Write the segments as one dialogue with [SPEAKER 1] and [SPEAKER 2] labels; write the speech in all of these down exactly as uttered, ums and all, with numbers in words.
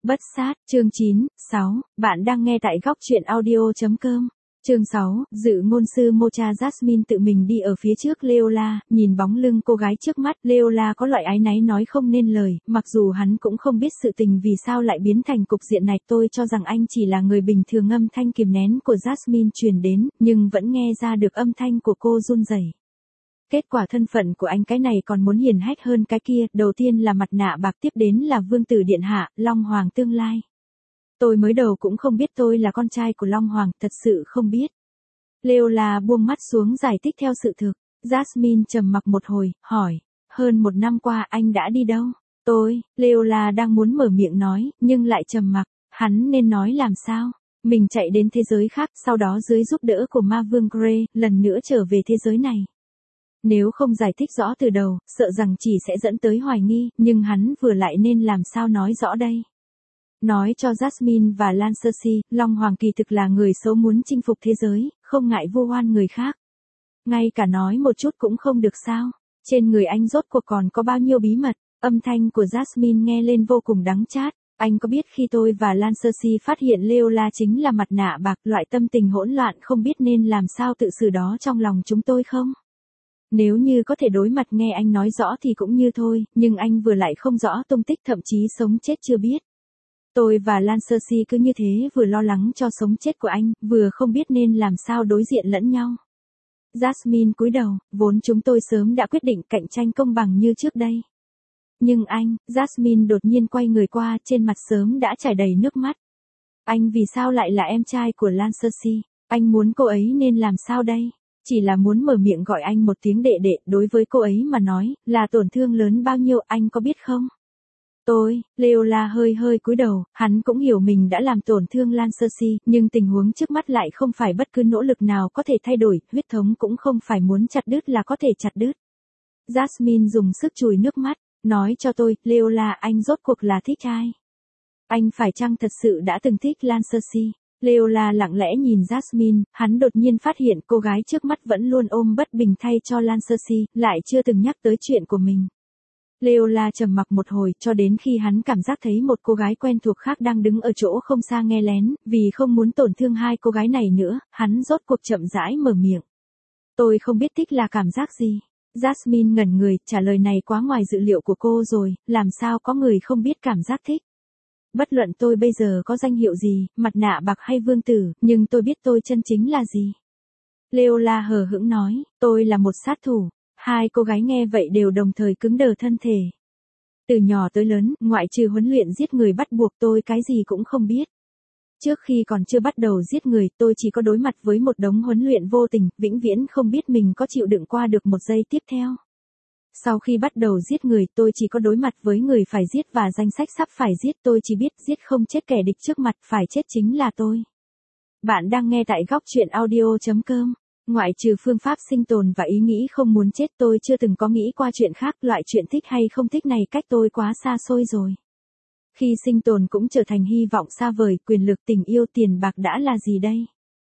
[SPEAKER 1] Bất sát, chương chín, sáu, bạn đang nghe tại góc truyện audio chấm com. Chương sáu, dự ngôn sư Mocha Jasmine tự mình đi ở phía trước Leola, nhìn bóng lưng cô gái trước mắt, Leola có loại áy náy nói không nên lời, mặc dù hắn cũng không biết sự tình vì sao lại biến thành cục diện này, tôi cho rằng anh chỉ là người bình thường. Âm thanh kìm nén của Jasmine truyền đến, nhưng vẫn nghe ra được âm thanh của cô run rẩy. Kết quả thân phận của anh cái này còn muốn hiển hách hơn cái kia, đầu tiên là mặt nạ bạc, tiếp đến là vương tử điện hạ, Long Hoàng tương lai. Tôi mới đầu cũng không biết tôi là con trai của Long Hoàng, thật sự không biết. Leola buông mắt xuống giải thích theo sự thực. Jasmine trầm mặc một hồi, hỏi, hơn một năm qua anh đã đi đâu? Tôi, Leola đang muốn mở miệng nói, nhưng lại trầm mặc, hắn nên nói làm sao? Mình chạy đến thế giới khác, sau đó dưới giúp đỡ của ma vương Grey, lần nữa trở về thế giới này. Nếu không giải thích rõ từ đầu, sợ rằng chỉ sẽ dẫn tới hoài nghi, nhưng hắn vừa lại nên làm sao nói rõ đây. Nói cho Jasmine và Lan Cersei, Long Hoàng kỳ thực là người xấu muốn chinh phục thế giới, không ngại vu oan người khác. Ngay cả nói một chút cũng không được sao. Trên người anh rốt cuộc còn có bao nhiêu bí mật. Âm thanh của Jasmine nghe lên vô cùng đắng chát. Anh có biết khi tôi và Lan Cersei phát hiện Leola chính là mặt nạ bạc, loại tâm tình hỗn loạn không biết nên làm sao tự xử đó trong lòng chúng tôi không? Nếu như có thể đối mặt nghe anh nói rõ thì cũng như thôi, nhưng anh vừa lại không rõ tung tích, thậm chí sống chết chưa biết. Tôi và Lan Cersei cứ như thế vừa lo lắng cho sống chết của anh, vừa không biết nên làm sao đối diện lẫn nhau. Jasmine cúi đầu, vốn chúng tôi sớm đã quyết định cạnh tranh công bằng như trước đây. Nhưng anh, Jasmine đột nhiên quay người qua, trên mặt sớm đã trải đầy nước mắt. Anh vì sao lại là em trai của Lan Cersei? Anh muốn cô ấy nên làm sao đây? Chỉ là muốn mở miệng gọi anh một tiếng đệ đệ, đối với cô ấy mà nói, là tổn thương lớn bao nhiêu, anh có biết không? Tôi, Leola hơi hơi cúi đầu, hắn cũng hiểu mình đã làm tổn thương Lan Cersei, nhưng tình huống trước mắt lại không phải bất cứ nỗ lực nào có thể thay đổi, huyết thống cũng không phải muốn chặt đứt là có thể chặt đứt. Jasmine dùng sức chùi nước mắt, nói cho tôi, Leola, anh rốt cuộc là thích ai? Anh phải chăng thật sự đã từng thích Lan Cersei? Leola lặng lẽ nhìn Jasmine, hắn đột nhiên phát hiện cô gái trước mắt vẫn luôn ôm bất bình thay cho Lan Cersei, lại chưa từng nhắc tới chuyện của mình. Leola trầm mặc một hồi, cho đến khi hắn cảm giác thấy một cô gái quen thuộc khác đang đứng ở chỗ không xa nghe lén, vì không muốn tổn thương hai cô gái này nữa, hắn rốt cuộc chậm rãi mở miệng. Tôi không biết thích là cảm giác gì. Jasmine ngẩn người, trả lời này quá ngoài dự liệu của cô rồi, làm sao có người không biết cảm giác thích. Bất luận tôi bây giờ có danh hiệu gì, mặt nạ bạc hay vương tử, nhưng tôi biết tôi chân chính là gì. Leola hờ hững nói, tôi là một sát thủ. Hai cô gái nghe vậy đều đồng thời cứng đờ thân thể. Từ nhỏ tới lớn, ngoại trừ huấn luyện giết người bắt buộc, tôi cái gì cũng không biết. Trước khi còn chưa bắt đầu giết người, tôi chỉ có đối mặt với một đống huấn luyện vô tình, vĩnh viễn không biết mình có chịu đựng qua được một giây tiếp theo. Sau khi bắt đầu giết người, tôi chỉ có đối mặt với người phải giết và danh sách sắp phải giết, tôi chỉ biết giết không chết kẻ địch trước mặt, phải chết chính là tôi. Bạn đang nghe tại góc truyện audio chấm com. Ngoại trừ phương pháp sinh tồn và ý nghĩ không muốn chết, tôi chưa từng có nghĩ qua chuyện khác, loại chuyện thích hay không thích này cách tôi quá xa xôi rồi. Khi sinh tồn cũng trở thành hy vọng xa vời, quyền lực, tình yêu, tiền bạc đã là gì đây?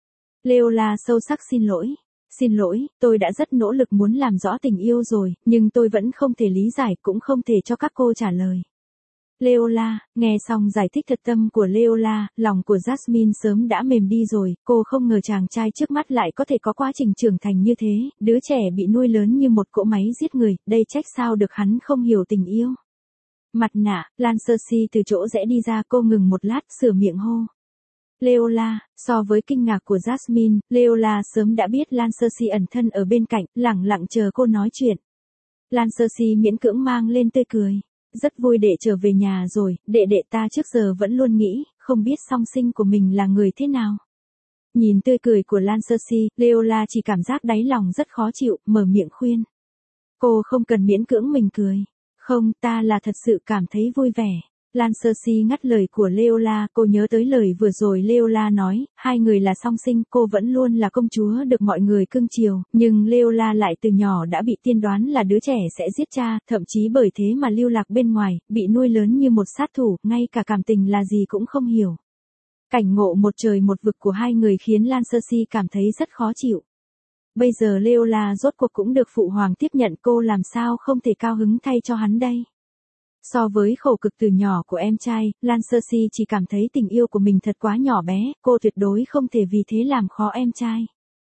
[SPEAKER 1] Leola sâu sắc xin lỗi. Xin lỗi, tôi đã rất nỗ lực muốn làm rõ tình yêu rồi, nhưng tôi vẫn không thể lý giải, cũng không thể cho các cô trả lời. Leola, nghe xong giải thích thật tâm của Leola, lòng của Jasmine sớm đã mềm đi rồi, cô không ngờ chàng trai trước mắt lại có thể có quá trình trưởng thành như thế, đứa trẻ bị nuôi lớn như một cỗ máy giết người, đây trách sao được hắn không hiểu tình yêu. Mặt nạ, Lan Cersei từ chỗ rẽ đi ra, cô ngừng một lát, sửa miệng hô. Leola, so với kinh ngạc của Jasmine, Leola sớm đã biết Lan Cersei ẩn thân ở bên cạnh, lẳng lặng chờ cô nói chuyện. Lan Cersei miễn cưỡng mang lên tươi cười. Rất vui đệ trở về nhà rồi, đệ đệ ta trước giờ vẫn luôn nghĩ, không biết song sinh của mình là người thế nào. Nhìn tươi cười của Lan Cersei, Leola chỉ cảm giác đáy lòng rất khó chịu, mở miệng khuyên. Cô không cần miễn cưỡng mình cười. Không, ta là thật sự cảm thấy vui vẻ. Lan Cersei ngắt lời của Leola, cô nhớ tới lời vừa rồi Leola nói, hai người là song sinh, cô vẫn luôn là công chúa được mọi người cưng chiều, nhưng Leola lại từ nhỏ đã bị tiên đoán là đứa trẻ sẽ giết cha, thậm chí bởi thế mà lưu lạc bên ngoài, bị nuôi lớn như một sát thủ, ngay cả cảm tình là gì cũng không hiểu. Cảnh ngộ một trời một vực của hai người khiến Lan Cersei cảm thấy rất khó chịu. Bây giờ Leola rốt cuộc cũng được phụ hoàng tiếp nhận, cô làm sao không thể cao hứng thay cho hắn đây. So với khổ cực từ nhỏ của em trai, Lan Cersei chỉ cảm thấy tình yêu của mình thật quá nhỏ bé, cô tuyệt đối không thể vì thế làm khó em trai.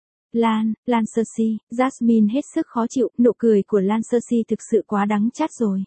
[SPEAKER 1] Lan, Lan Cersei, Jasmine hết sức khó chịu, nụ cười của Lan Cersei thực sự quá đắng chát rồi.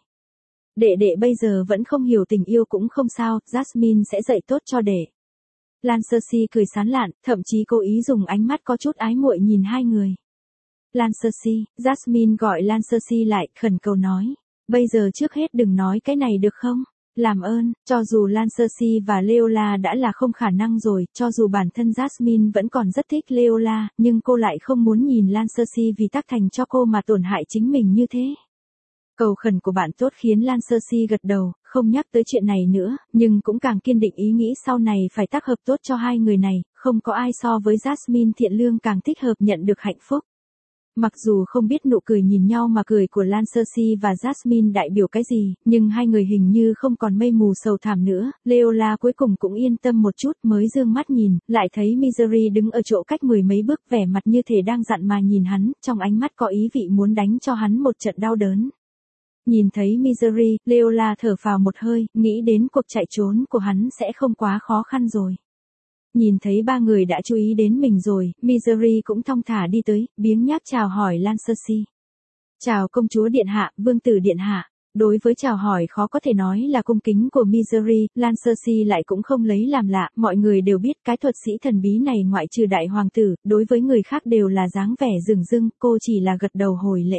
[SPEAKER 1] Đệ đệ bây giờ vẫn không hiểu tình yêu cũng không sao, Jasmine sẽ dạy tốt cho đệ. Lan Cersei cười sán lạn, thậm chí cố ý dùng ánh mắt có chút ái muội nhìn hai người. Lan Cersei, Jasmine gọi Lan Cersei lại, khẩn cầu nói. Bây giờ trước hết đừng nói cái này được không? Làm ơn, cho dù Lan Cersei và Leola đã là không khả năng rồi, cho dù bản thân Jasmine vẫn còn rất thích Leola, nhưng cô lại không muốn nhìn Lan Cersei vì tác thành cho cô mà tổn hại chính mình như thế. Cầu khẩn của bạn tốt khiến Lan Cersei gật đầu, không nhắc tới chuyện này nữa, nhưng cũng càng kiên định ý nghĩ sau này phải tác hợp tốt cho hai người này, không có ai so với Jasmine thiện lương càng thích hợp nhận được hạnh phúc. Mặc dù không biết nụ cười nhìn nhau mà cười của Lan Cersei và Jasmine đại biểu cái gì, nhưng hai người hình như không còn mây mù sầu thảm nữa, Leola cuối cùng cũng yên tâm một chút mới dương mắt nhìn, lại thấy Misery đứng ở chỗ cách mười mấy bước vẻ mặt như thể đang dặn mà nhìn hắn, trong ánh mắt có ý vị muốn đánh cho hắn một trận đau đớn. Nhìn thấy Misery, Leola thở phào một hơi, nghĩ đến cuộc chạy trốn của hắn sẽ không quá khó khăn rồi. Nhìn thấy ba người đã chú ý đến mình rồi, Misery cũng thong thả đi tới, biếng nhác chào hỏi Lan Cersei. Chào công chúa điện hạ, vương tử điện hạ. Đối với chào hỏi khó có thể nói là cung kính của Misery, Lan Cersei lại cũng không lấy làm lạ, mọi người đều biết cái thuật sĩ thần bí này ngoại trừ đại hoàng tử, đối với người khác đều là dáng vẻ rừng rưng, cô chỉ là gật đầu hồi lễ.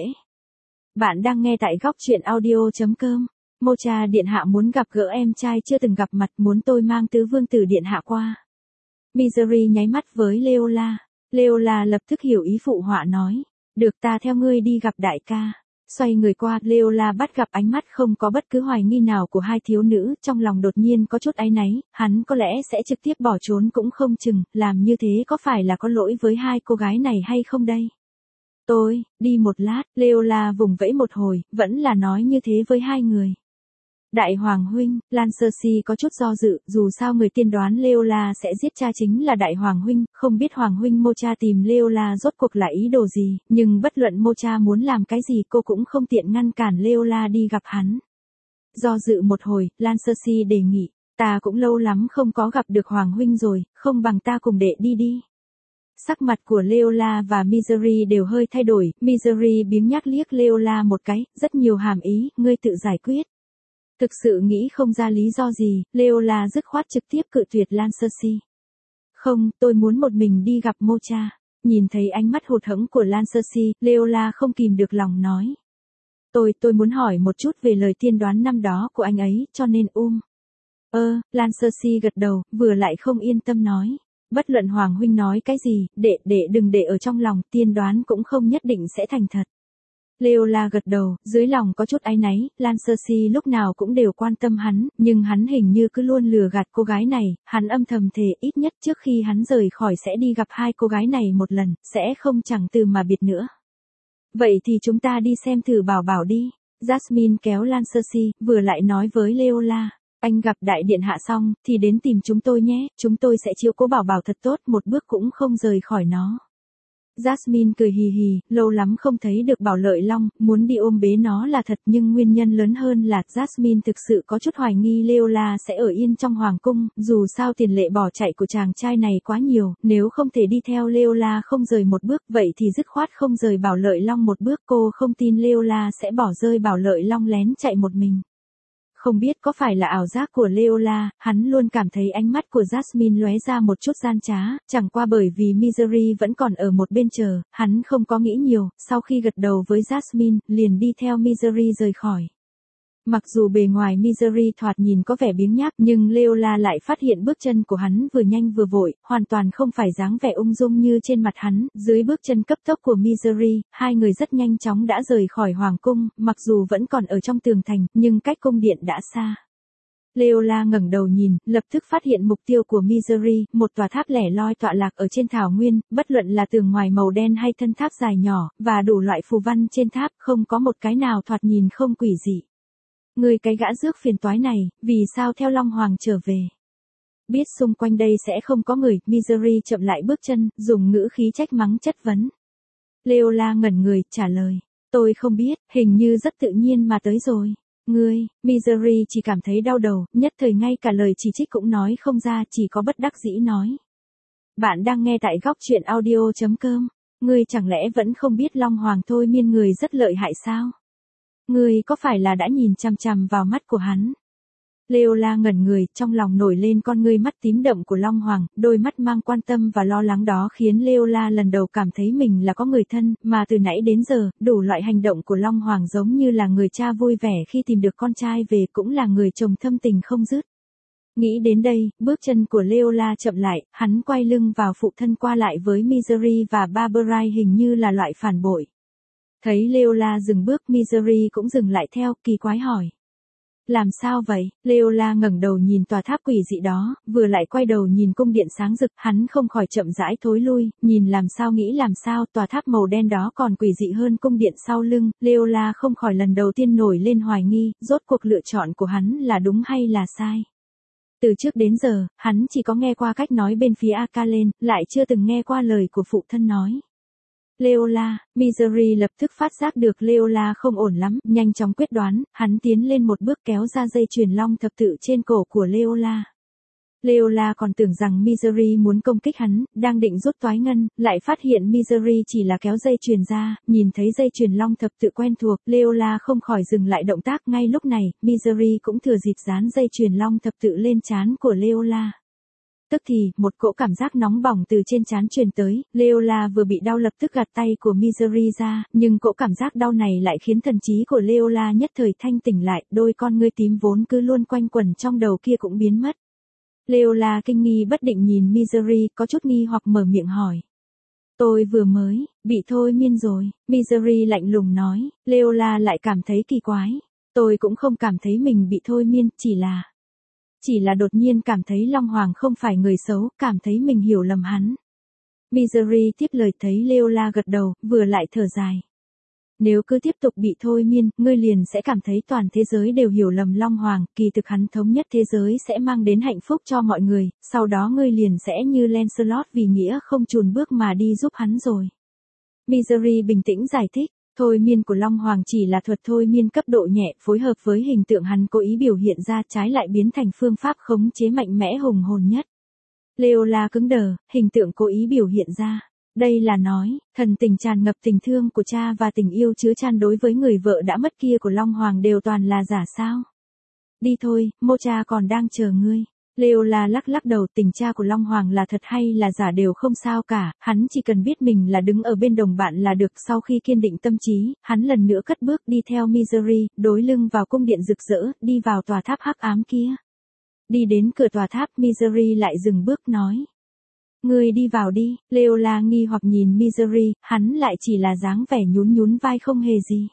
[SPEAKER 1] Bạn đang nghe tại góc truyện audio chấm com. Mocha điện hạ muốn gặp gỡ em trai chưa từng gặp mặt, muốn tôi mang tứ vương tử điện hạ qua. Misery nháy mắt với Leola. Leola lập tức hiểu ý phụ họa nói. Được, ta theo ngươi đi gặp đại ca. Xoay người qua, Leola bắt gặp ánh mắt không có bất cứ hoài nghi nào của hai thiếu nữ, trong lòng đột nhiên có chút áy náy, hắn có lẽ sẽ trực tiếp bỏ trốn cũng không chừng, làm như thế có phải là có lỗi với hai cô gái này hay không đây? Tôi, đi một lát, Leola vùng vẫy một hồi, vẫn là nói như thế với hai người. Đại Hoàng Huynh, Lan Cersei có chút do dự, dù sao người tiên đoán Leola sẽ giết cha chính là Đại Hoàng Huynh, không biết Hoàng Huynh Mocha tìm Leola rốt cuộc là ý đồ gì, nhưng bất luận Mocha muốn làm cái gì cô cũng không tiện ngăn cản Leola đi gặp hắn. Do dự một hồi, Lan Cersei đề nghị, ta cũng lâu lắm không có gặp được Hoàng Huynh rồi, không bằng ta cùng đệ đi đi. Sắc mặt của Leola và Misery đều hơi thay đổi, Misery biếng nhác liếc Leola một cái, rất nhiều hàm ý, ngươi tự giải quyết. Thực sự nghĩ không ra lý do gì, Leola dứt khoát trực tiếp cự tuyệt Lan Cersei. Không, tôi muốn một mình đi gặp Mocha. Nhìn thấy ánh mắt hụt hẫng của Lan Cersei, Leola không kìm được lòng nói. Tôi, tôi muốn hỏi một chút về lời tiên đoán năm đó của anh ấy, cho nên um. Ơ, Lan Cersei gật đầu, vừa lại không yên tâm nói. Bất luận Hoàng Huynh nói cái gì, đệ, đệ đừng để ở trong lòng, tiên đoán cũng không nhất định sẽ thành thật. Leola gật đầu, dưới lòng có chút áy náy, Lan Cersei lúc nào cũng đều quan tâm hắn, nhưng hắn hình như cứ luôn lừa gạt cô gái này, hắn âm thầm thề ít nhất trước khi hắn rời khỏi sẽ đi gặp hai cô gái này một lần, sẽ không chẳng từ mà biệt nữa. Vậy thì chúng ta đi xem thử bảo bảo đi. Jasmine kéo Lan Cersei, vừa lại nói với Leola. Anh gặp đại điện hạ xong, thì đến tìm chúng tôi nhé, chúng tôi sẽ chiếu cố bảo bảo thật tốt, một bước cũng không rời khỏi nó. Jasmine cười hì hì, lâu lắm không thấy được Bảo Lợi Long, muốn đi ôm bế nó là thật, nhưng nguyên nhân lớn hơn là Jasmine thực sự có chút hoài nghi Leola sẽ ở yên trong hoàng cung, dù sao tiền lệ bỏ chạy của chàng trai này quá nhiều, nếu không thể đi theo Leola không rời một bước, vậy thì dứt khoát không rời Bảo Lợi Long một bước, cô không tin Leola sẽ bỏ rơi Bảo Lợi Long lén chạy một mình. Không biết có phải là ảo giác của Leola, hắn luôn cảm thấy ánh mắt của Jasmine lóe ra một chút gian trá, chẳng qua bởi vì Misery vẫn còn ở một bên chờ, hắn không có nghĩ nhiều, sau khi gật đầu với Jasmine, liền đi theo Misery rời khỏi. Mặc dù bề ngoài Misery thoạt nhìn có vẻ biếng nhác, nhưng Leola lại phát hiện bước chân của hắn vừa nhanh vừa vội, hoàn toàn không phải dáng vẻ ung dung như trên mặt hắn, dưới bước chân cấp tốc của Misery, hai người rất nhanh chóng đã rời khỏi hoàng cung, mặc dù vẫn còn ở trong tường thành, nhưng cách cung điện đã xa. Leola ngẩng đầu nhìn, lập tức phát hiện mục tiêu của Misery, một tòa tháp lẻ loi tọa lạc ở trên thảo nguyên, bất luận là tường ngoài màu đen hay thân tháp dài nhỏ, và đủ loại phù văn trên tháp, không có một cái nào thoạt nhìn không quỷ dị. Người cái gã rước phiền toái này, vì sao theo Long Hoàng trở về? Biết xung quanh đây sẽ không có người, Misery chậm lại bước chân, dùng ngữ khí trách mắng chất vấn. Leola ngẩn người, trả lời. Tôi không biết, hình như rất tự nhiên mà tới rồi. Ngươi, Misery chỉ cảm thấy đau đầu, nhất thời ngay cả lời chỉ trích cũng nói không ra, chỉ có bất đắc dĩ nói. Bạn đang nghe tại góc chuyện audio.com. Ngươi chẳng lẽ vẫn không biết Long Hoàng thôi miên người rất lợi hại sao? Ngươi có phải là đã nhìn chằm chằm vào mắt của hắn? Leola ngẩn người, trong lòng nổi lên con ngươi mắt tím đậm của Long Hoàng, đôi mắt mang quan tâm và lo lắng đó khiến Leola lần đầu cảm thấy mình là có người thân, mà từ nãy đến giờ, đủ loại hành động của Long Hoàng giống như là người cha vui vẻ khi tìm được con trai về, cũng là người chồng thâm tình không dứt. Nghĩ đến đây, bước chân của Leola chậm lại, hắn quay lưng vào phụ thân qua lại với Misery và Barbara hình như là loại phản bội. Thấy Leola dừng bước, Misery cũng dừng lại theo, kỳ quái hỏi. Làm sao vậy? Leola ngẩng đầu nhìn tòa tháp quỷ dị đó, vừa lại quay đầu nhìn cung điện sáng rực, hắn không khỏi chậm rãi thối lui, nhìn làm sao nghĩ làm sao, tòa tháp màu đen đó còn quỷ dị hơn cung điện sau lưng, Leola không khỏi lần đầu tiên nổi lên hoài nghi, rốt cuộc lựa chọn của hắn là đúng hay là sai. Từ trước đến giờ, hắn chỉ có nghe qua cách nói bên phía Akalen, lại chưa từng nghe qua lời của phụ thân nói. Leola, Misery lập tức phát giác được Leola không ổn lắm, nhanh chóng quyết đoán, hắn tiến lên một bước kéo ra dây chuyền long thập tự trên cổ của Leola. Leola còn tưởng rằng Misery muốn công kích hắn, đang định rút toái ngân, lại phát hiện Misery chỉ là kéo dây chuyền ra, nhìn thấy dây chuyền long thập tự quen thuộc, Leola không khỏi dừng lại động tác. Ngay lúc này, Misery cũng thừa dịp dán dây chuyền long thập tự lên trán của Leola. Tức thì, một cỗ cảm giác nóng bỏng từ trên trán truyền tới, Leola vừa bị đau lập tức gạt tay của Misery ra, nhưng cỗ cảm giác đau này lại khiến thần trí của Leola nhất thời thanh tỉnh lại, đôi con ngươi tím vốn cứ luôn quanh quẩn trong đầu kia cũng biến mất. Leola kinh nghi bất định nhìn Misery, có chút nghi hoặc mở miệng hỏi. Tôi vừa mới, bị thôi miên rồi, Misery lạnh lùng nói, Leola lại cảm thấy kỳ quái. Tôi cũng không cảm thấy mình bị thôi miên, chỉ là... Chỉ là đột nhiên cảm thấy Long Hoàng không phải người xấu, cảm thấy mình hiểu lầm hắn. Misery tiếp lời thấy Leola gật đầu, vừa lại thở dài. Nếu cứ tiếp tục bị thôi miên, ngươi liền sẽ cảm thấy toàn thế giới đều hiểu lầm Long Hoàng, kỳ thực hắn thống nhất thế giới sẽ mang đến hạnh phúc cho mọi người, sau đó ngươi liền sẽ như Lancelot vì nghĩa không chùn bước mà đi giúp hắn rồi. Misery bình tĩnh giải thích. Thôi miên của Long Hoàng chỉ là thuật thôi miên cấp độ nhẹ, phối hợp với hình tượng hắn cố ý biểu hiện ra, trái lại biến thành phương pháp khống chế mạnh mẽ hùng hồn nhất. Leola cứng đờ, hình tượng cố ý biểu hiện ra. Đây là nói, thần tình tràn ngập tình thương của cha và tình yêu chứa chan đối với người vợ đã mất kia của Long Hoàng đều toàn là giả sao? Đi thôi, Mocha còn đang chờ ngươi. Leola lắc lắc đầu, tình cha của Long Hoàng là thật hay là giả đều không sao cả, hắn chỉ cần biết mình là đứng ở bên đồng bạn là được. Sau khi kiên định tâm trí, hắn lần nữa cất bước đi theo Misery, đối lưng vào cung điện rực rỡ, đi vào tòa tháp hắc ám kia. Đi đến cửa tòa tháp, Misery lại dừng bước nói. Ngươi đi vào đi. Leola nghi hoặc nhìn Misery, hắn lại chỉ là dáng vẻ nhún nhún vai không hề gì.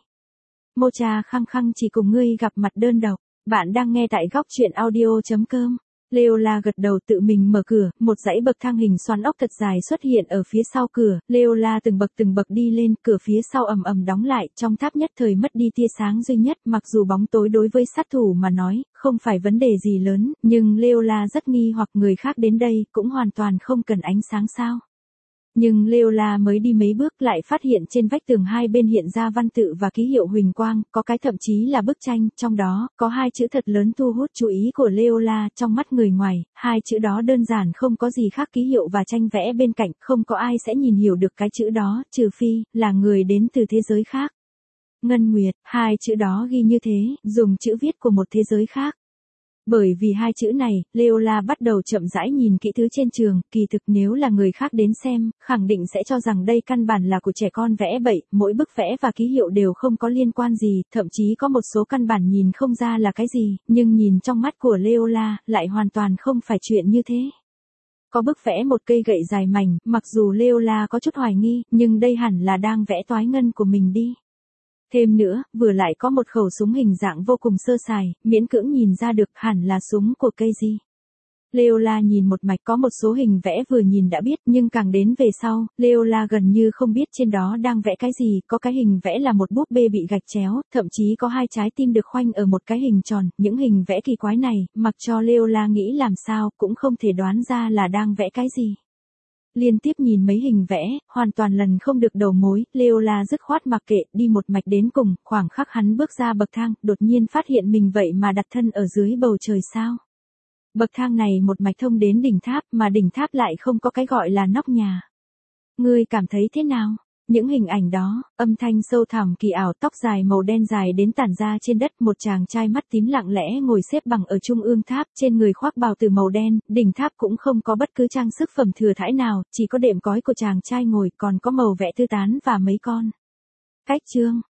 [SPEAKER 1] Mocha khăng khăng chỉ cùng ngươi gặp mặt đơn độc. Bạn đang nghe tại góc chuyện audio.com. Leola gật đầu tự mình mở cửa, một dãy bậc thang hình xoắn ốc thật dài xuất hiện ở phía sau cửa, Leola từng bậc từng bậc đi lên, cửa phía sau ầm ầm đóng lại, trong tháp nhất thời mất đi tia sáng duy nhất, mặc dù bóng tối đối với sát thủ mà nói, không phải vấn đề gì lớn, nhưng Leola rất nghi hoặc người khác đến đây cũng hoàn toàn không cần ánh sáng sao. Nhưng Leola mới đi mấy bước lại phát hiện trên vách tường hai bên hiện ra văn tự và ký hiệu huỳnh quang, có cái thậm chí là bức tranh, trong đó, có hai chữ thật lớn thu hút chú ý của Leola, trong mắt người ngoài, hai chữ đó đơn giản không có gì khác ký hiệu và tranh vẽ bên cạnh, không có ai sẽ nhìn hiểu được cái chữ đó, trừ phi, là người đến từ thế giới khác. Ngân Nguyệt, hai chữ đó ghi như thế, dùng chữ viết của một thế giới khác. Bởi vì hai chữ này, Leola bắt đầu chậm rãi nhìn kỹ thứ trên trường, kỳ thực nếu là người khác đến xem, khẳng định sẽ cho rằng đây căn bản là của trẻ con vẽ bậy, mỗi bức vẽ và ký hiệu đều không có liên quan gì, thậm chí có một số căn bản nhìn không ra là cái gì, nhưng nhìn trong mắt của Leola, lại hoàn toàn không phải chuyện như thế. Có bức vẽ một cây gậy dài mảnh, mặc dù Leola có chút hoài nghi, nhưng đây hẳn là đang vẽ toái ngân của mình đi. Thêm nữa, vừa lại có một khẩu súng hình dạng vô cùng sơ sài, miễn cưỡng nhìn ra được hẳn là súng của cây gì. Leola nhìn một mạch có một số hình vẽ vừa nhìn đã biết, nhưng càng đến về sau, Leola gần như không biết trên đó đang vẽ cái gì, có cái hình vẽ là một búp bê bị gạch chéo, thậm chí có hai trái tim được khoanh ở một cái hình tròn, những hình vẽ kỳ quái này, mặc cho Leola nghĩ làm sao, cũng không thể đoán ra là đang vẽ cái gì. Liên tiếp nhìn mấy hình vẽ, hoàn toàn lần không được đầu mối, Leola dứt khoát mặc kệ, đi một mạch đến cùng, khoảng khắc hắn bước ra bậc thang, đột nhiên phát hiện mình vậy mà đặt thân ở dưới bầu trời sao. Bậc thang này một mạch thông đến đỉnh tháp, mà đỉnh tháp lại không có cái gọi là nóc nhà. Ngươi cảm thấy thế nào? Những hình ảnh đó, âm thanh sâu thẳm kỳ ảo, tóc dài màu đen dài đến tản ra trên đất, một chàng trai mắt tím lặng lẽ ngồi xếp bằng ở trung ương tháp, trên người khoác bào từ màu đen, đỉnh tháp cũng không có bất cứ trang sức phẩm thừa thãi nào, chỉ có đệm cói của chàng trai ngồi, còn có màu vẽ thư tán và mấy con cách chương.